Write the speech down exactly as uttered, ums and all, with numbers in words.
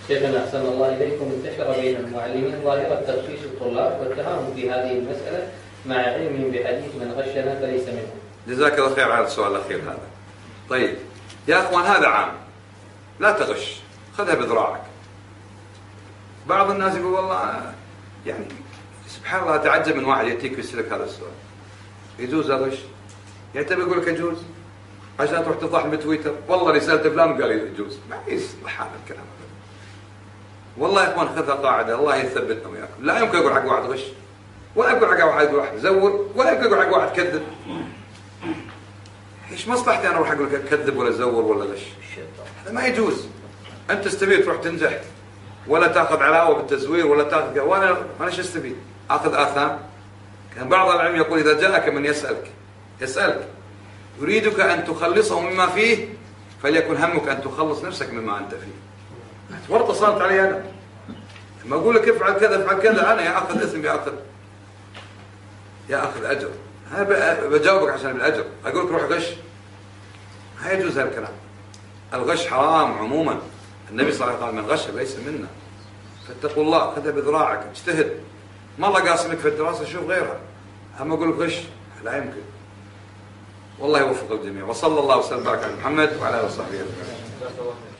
شيخنا أحسن الله إليكم، انتشر بين المعلمين ظاهرة تغشيش الطلاب والتهاون في هذه المسألة مع علمهم بحديث من غشنا فليس منه. جزاك الله خير على السؤال الأخير هذا. طيب يا أخوان هذا عام، لا تغش، خذها بذراعك. بعض الناس يقول والله يعني سبحان الله أتعجب من واحد يأتيك يسألك هذا السؤال، يجوز أغش؟ يعني تبي يقول لك يجوز عشان تروح تفضح بتويتر والله رسالة فلان قال يجوز؟ ما يصلح هذا الكلام. والله يا اخوان خذها قاعده، الله يثبتنا وياكم، لا يمكن اقول حق واحد غش، ولا يمكن حق واحد واحد زور، ولا يمكن اقول حق واحد كذب. ايش مصلحتي انا اروح اقول لك كذب ولا زور ولا غش؟ هذا ما يجوز. انت تستفيد تروح تنجح ولا تاخذ علاوه بالتزوير ولا تاخذ، وانا انا ايش استفيد؟ اخذ اثام؟ كان بعض العلم يقول اذا جاءك من يسالك يسالك يريدك ان تخلصه مما فيه فليكن همك ان تخلص نفسك مما انت فيه. ورطه صارت علي انا، لما اقول لك افعل كذا افعل كذا انا يا اخذ اثم يا اخذ يا اخذ اجر. انا بجاوبك عشان بالاجر، اقول لك روح غش، ما يجوز هذا الكلام. الغش حرام عموما، النبي صلى الله عليه وسلم قال من غش ليس منا. فاتقوا الله، خذها بذراعك، اجتهد. ما الله قاسمك في الدراسه شوف غيرها، اما اقول لك غش لا يمكن. والله يوفق الجميع، وصلى الله وسلم وبارك على محمد وعلى اله وصحبه اجمعين.